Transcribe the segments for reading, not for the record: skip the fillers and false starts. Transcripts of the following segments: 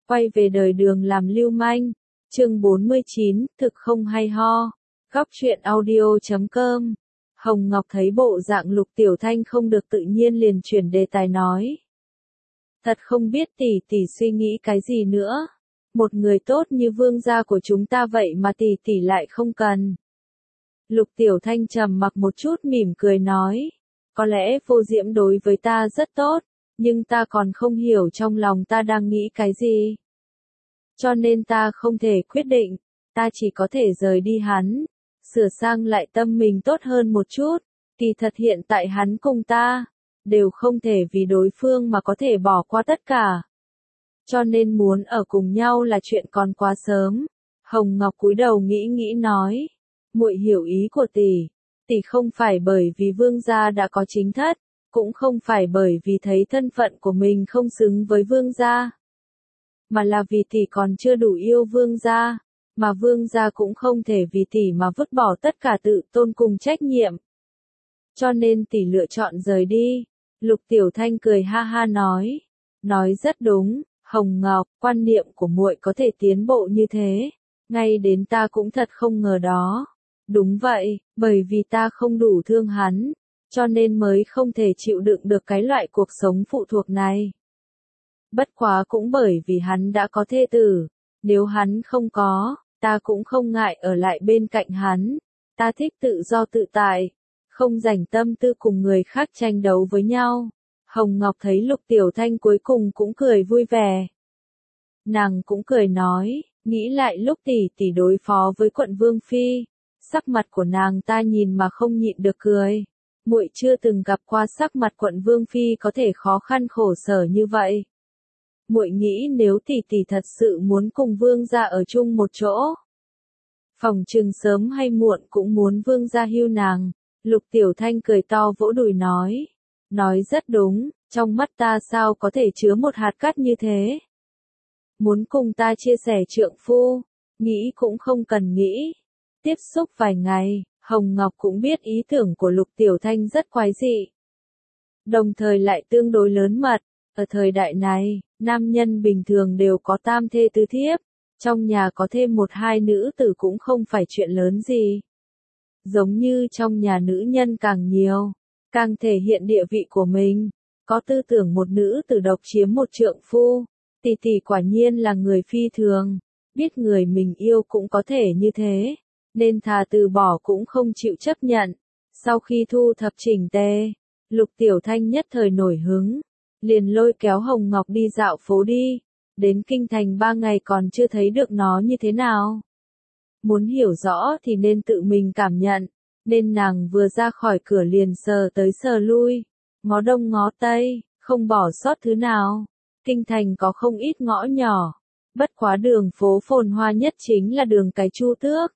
Quay về đời Đường làm lưu manh. Chương 49, thực không hay ho. Góc truyện audio.com. Hồng Ngọc thấy bộ dạng Lục Tiểu Thanh không được tự nhiên liền chuyển đề tài nói. Thật không biết tỷ tỷ suy nghĩ cái gì nữa. Một người tốt như vương gia của chúng ta vậy mà tỷ tỷ lại không cần. Lục Tiểu Thanh trầm mặc một chút mỉm cười nói. Có lẽ Vô Diễm đối với ta rất tốt, nhưng ta còn không hiểu trong lòng ta đang nghĩ cái gì. Cho nên ta không thể quyết định, ta chỉ có thể rời đi hắn, sửa sang lại tâm mình tốt hơn một chút. Kỳ thật hiện tại hắn cùng ta, đều không thể vì đối phương mà có thể bỏ qua tất cả. Cho nên muốn ở cùng nhau là chuyện còn quá sớm. Hồng Ngọc cúi đầu nghĩ nói. Muội hiểu ý của tỷ. Tỷ không phải bởi vì vương gia đã có chính thất, cũng không phải bởi vì thấy thân phận của mình không xứng với vương gia. Mà là vì tỷ còn chưa đủ yêu vương gia, mà vương gia cũng không thể vì tỷ mà vứt bỏ tất cả tự tôn cùng trách nhiệm. Cho nên tỷ lựa chọn rời đi. Lục Tiểu Thanh cười ha ha nói. Nói rất đúng, Hồng Ngọc, quan niệm của muội có thể tiến bộ như thế. Ngay đến ta cũng thật không ngờ đó. Đúng vậy, bởi vì ta không đủ thương hắn, cho nên mới không thể chịu đựng được cái loại cuộc sống phụ thuộc này. Bất quá cũng bởi vì hắn đã có thê tử, nếu hắn không có, ta cũng không ngại ở lại bên cạnh hắn. Ta thích tự do tự tại, không rảnh tâm tư cùng người khác tranh đấu với nhau. Hồng Ngọc thấy Lục Tiểu Thanh cuối cùng cũng cười vui vẻ. Nàng cũng cười nói, nghĩ lại lúc tỷ tỷ đối phó với quận Vương Phi, sắc mặt của nàng ta nhìn mà không nhịn được cười. Muội chưa từng gặp qua sắc mặt quận Vương Phi có thể khó khăn khổ sở như vậy. Muội nghĩ nếu tỷ tỷ thật sự muốn cùng vương gia ở chung một chỗ, phòng chừng sớm hay muộn cũng muốn vương gia hưu nàng. Lục Tiểu Thanh cười to vỗ đùi nói. Nói rất đúng, trong mắt ta sao có thể chứa một hạt cát như thế. Muốn cùng ta chia sẻ trượng phu, nghĩ cũng không cần nghĩ. Tiếp xúc vài ngày, Hồng Ngọc cũng biết ý tưởng của Lục Tiểu Thanh rất quái dị. Đồng thời lại tương đối lớn mật. Ở thời đại này, nam nhân bình thường đều có tam thê tứ thiếp. Trong nhà có thêm một hai nữ tử cũng không phải chuyện lớn gì. Giống như trong nhà nữ nhân càng nhiều, càng thể hiện địa vị của mình. Có tư tưởng một nữ tử độc chiếm một trượng phu. Tỷ tỷ quả nhiên là người phi thường. Biết người mình yêu cũng có thể như thế. Nên thà từ bỏ cũng không chịu chấp nhận. Sau khi thu thập chỉnh tề, Lục Tiểu Thanh nhất thời nổi hứng. Liền lôi kéo Hồng Ngọc đi dạo phố đi. Đến kinh thành 3 ngày còn chưa thấy được nó như thế nào. Muốn hiểu rõ thì nên tự mình cảm nhận. Nên nàng vừa ra khỏi cửa liền sờ tới sờ lui. Ngó đông ngó tây, không bỏ sót thứ nào. Kinh thành có không ít ngõ nhỏ. Bất quá đường phố phồn hoa nhất chính là đường cái Chu Tước.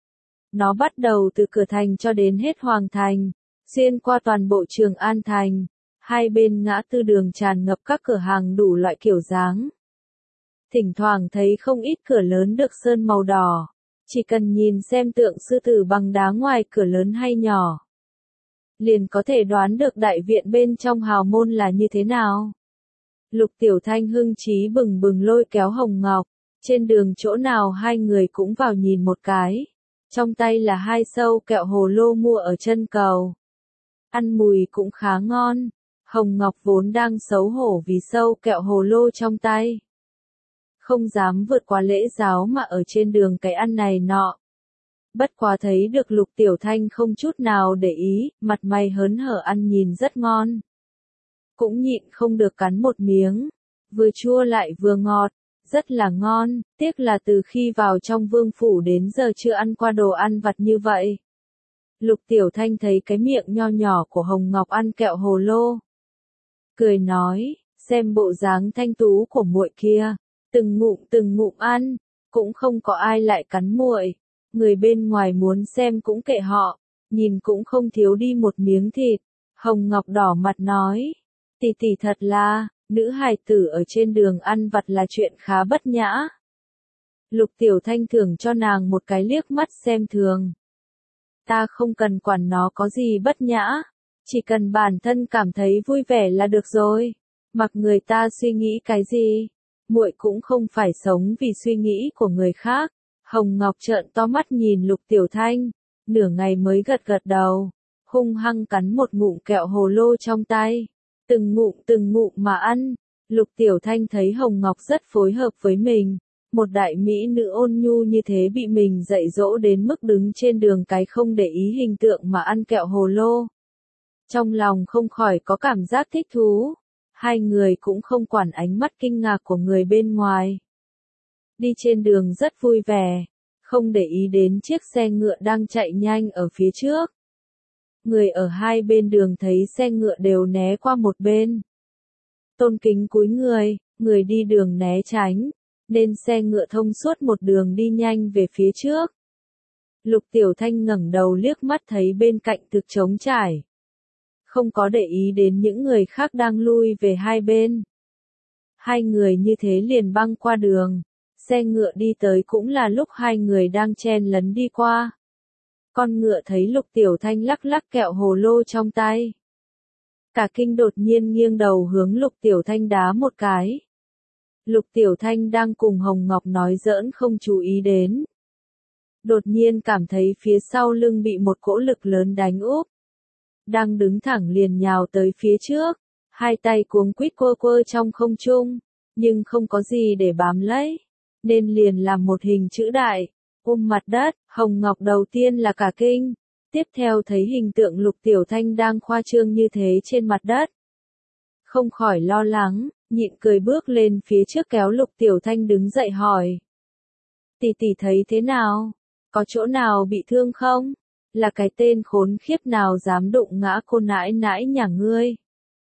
Nó bắt đầu từ cửa thành cho đến hết Hoàng Thành, xuyên qua toàn bộ Trường An Thành. Hai bên ngã tư đường tràn ngập các cửa hàng đủ loại kiểu dáng. Thỉnh thoảng thấy không ít cửa lớn được sơn màu đỏ. Chỉ cần nhìn xem tượng sư tử bằng đá ngoài cửa lớn hay nhỏ, liền có thể đoán được đại viện bên trong hào môn là như thế nào. Lục Tiểu Thanh hưng chí bừng bừng lôi kéo Hồng Ngọc. Trên đường chỗ nào hai người cũng vào nhìn một cái. Trong tay là 2 sâu kẹo hồ lô mua ở chân cầu. Ăn mùi cũng khá ngon. Hồng Ngọc vốn đang xấu hổ vì sâu kẹo hồ lô trong tay. Không dám vượt qua lễ giáo mà ở trên đường cái ăn này nọ. Bất quá thấy được Lục Tiểu Thanh không chút nào để ý, mặt mày hớn hở ăn nhìn rất ngon. Cũng nhịn không được cắn một miếng. Vừa chua lại vừa ngọt, rất là ngon, tiếc là từ khi vào trong vương phủ đến giờ chưa ăn qua đồ ăn vặt như vậy. Lục Tiểu Thanh thấy cái miệng nho nhỏ của Hồng Ngọc ăn kẹo hồ lô. Cười nói, xem bộ dáng thanh tú của muội kia, từng ngụm ăn, cũng không có ai lại cắn muội. Người bên ngoài muốn xem cũng kệ họ, nhìn cũng không thiếu đi một miếng thịt. Hồng Ngọc đỏ mặt nói, tỷ tỷ thật là, nữ hài tử ở trên đường ăn vặt là chuyện khá bất nhã. Lục Tiểu Thanh thưởng cho nàng một cái liếc mắt xem thường. Ta không cần quản nó có gì bất nhã, chỉ cần bản thân cảm thấy vui vẻ là được rồi. Mặc người ta suy nghĩ cái gì, muội cũng không phải sống vì suy nghĩ của người khác. Hồng Ngọc trợn to mắt nhìn Lục Tiểu Thanh, nửa ngày mới gật gật đầu, hung hăng cắn một ngụm kẹo hồ lô trong tay, từng ngụm mà ăn. Lục Tiểu Thanh thấy Hồng Ngọc rất phối hợp với mình, một đại mỹ nữ ôn nhu như thế bị mình dạy dỗ đến mức đứng trên đường cái không để ý hình tượng mà ăn kẹo hồ lô. Trong lòng không khỏi có cảm giác thích thú, hai người cũng không quản ánh mắt kinh ngạc của người bên ngoài. Đi trên đường rất vui vẻ, không để ý đến chiếc xe ngựa đang chạy nhanh ở phía trước. Người ở hai bên đường thấy xe ngựa đều né qua một bên. Tôn kính cúi người đi đường né tránh, nên xe ngựa thông suốt một đường đi nhanh về phía trước. Lục Tiểu Thanh ngẩng đầu liếc mắt thấy bên cạnh thực trống trải. Không có để ý đến những người khác đang lui về hai bên. Hai người như thế liền băng qua đường. Xe ngựa đi tới cũng là lúc hai người đang chen lấn đi qua. Con ngựa thấy Lục Tiểu Thanh lắc lắc kẹo hồ lô trong tay. Cả kinh đột nhiên nghiêng đầu hướng Lục Tiểu Thanh đá một cái. Lục Tiểu Thanh đang cùng Hồng Ngọc nói giỡn không chú ý đến. Đột nhiên cảm thấy phía sau lưng bị một cỗ lực lớn đánh úp. Đang đứng thẳng liền nhào tới phía trước, hai tay cuống quýt quơ quơ trong không trung, nhưng không có gì để bám lấy, nên liền làm một hình chữ đại, mặt đất. Hồng Ngọc đầu tiên là cả kinh, tiếp theo thấy hình tượng Lục Tiểu Thanh đang khoa trương như thế trên mặt đất. Không khỏi lo lắng, nhịn cười bước lên phía trước kéo Lục Tiểu Thanh đứng dậy hỏi. Tỷ tỷ thấy thế nào? Có chỗ nào bị thương không? Là cái tên khốn khiếp nào dám đụng ngã cô nãi nãi nhà ngươi?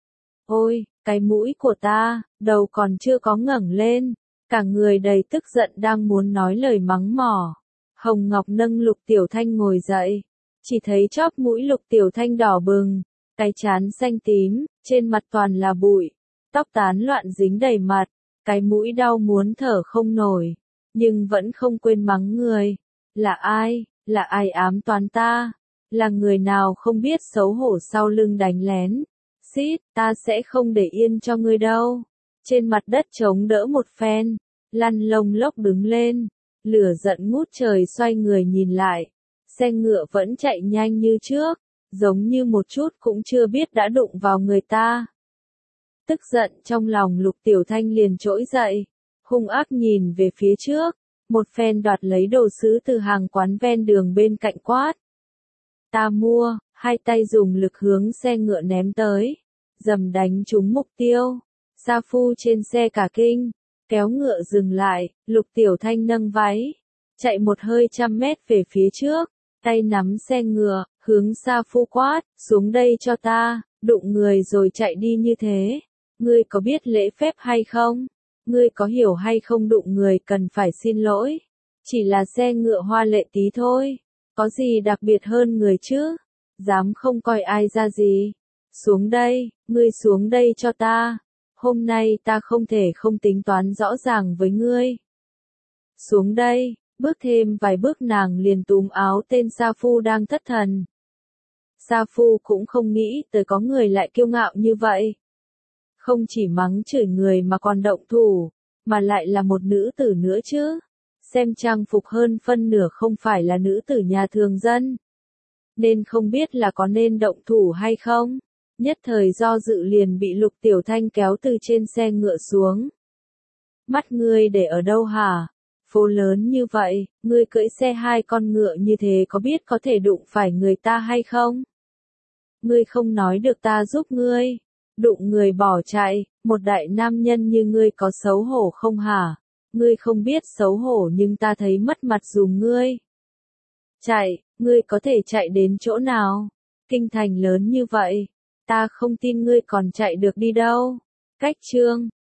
Ôi, cái mũi của ta, đầu còn chưa có ngẩng lên, cả người đầy tức giận đang muốn nói lời mắng mỏ. Hồng Ngọc nâng Lục Tiểu Thanh ngồi dậy, chỉ thấy chóp mũi Lục Tiểu Thanh đỏ bừng, cái trán xanh tím, trên mặt toàn là bụi, tóc tán loạn dính đầy mặt, cái mũi đau muốn thở không nổi, nhưng vẫn không quên mắng người. Là ai? Là ai ám toán ta? Là người nào không biết xấu hổ sau lưng đánh lén? Xít, ta sẽ không để yên cho ngươi đâu. Trên mặt đất chống đỡ một phen, lăn lông lốc đứng lên, lửa giận ngút trời xoay người nhìn lại. Xe ngựa vẫn chạy nhanh như trước, giống như một chút cũng chưa biết đã đụng vào người ta. Tức giận trong lòng Lục Tiểu Thanh liền trỗi dậy, hung ác nhìn về phía trước. Một phen đoạt lấy đồ sứ từ hàng quán ven đường bên cạnh quát. Ta mua, hai tay dùng lực hướng xe ngựa ném tới, dầm đánh trúng mục tiêu. Sa Phu trên xe cả kinh, kéo ngựa dừng lại, Lục Tiểu Thanh nâng váy, chạy một hơi 100 mét về phía trước, tay nắm xe ngựa, hướng Sa Phu quát, xuống đây cho ta, đụng người rồi chạy đi như thế. Ngươi có biết lễ phép hay không? Ngươi có hiểu hay không đụng người cần phải xin lỗi? Chỉ là xe ngựa hoa lệ tí thôi, có gì đặc biệt hơn người chứ? Dám không coi ai ra gì? Xuống đây, ngươi xuống đây cho ta. Hôm nay ta không thể không tính toán rõ ràng với ngươi. Xuống đây, bước thêm vài bước nàng liền túm áo tên Sa Phu đang thất thần. Sa Phu cũng không nghĩ tới có người lại kiêu ngạo như vậy. Không chỉ mắng chửi người mà còn động thủ, mà lại là một nữ tử nữa chứ. Xem trang phục hơn phân nửa không phải là nữ tử nhà thường dân. Nên không biết là có nên động thủ hay không. Nhất thời do dự liền bị Lục Tiểu Thanh kéo từ trên xe ngựa xuống. Mắt ngươi để ở đâu hả? Phố lớn như vậy, ngươi cưỡi xe hai con ngựa như thế có biết có thể đụng phải người ta hay không? Ngươi không nói được ta giúp ngươi. Đụng người bỏ chạy, một đại nam nhân như ngươi có xấu hổ không hả? Ngươi không biết xấu hổ nhưng ta thấy mất mặt dùm ngươi. Chạy, ngươi có thể chạy đến chỗ nào? Kinh thành lớn như vậy, ta không tin ngươi còn chạy được đi đâu. Cách chương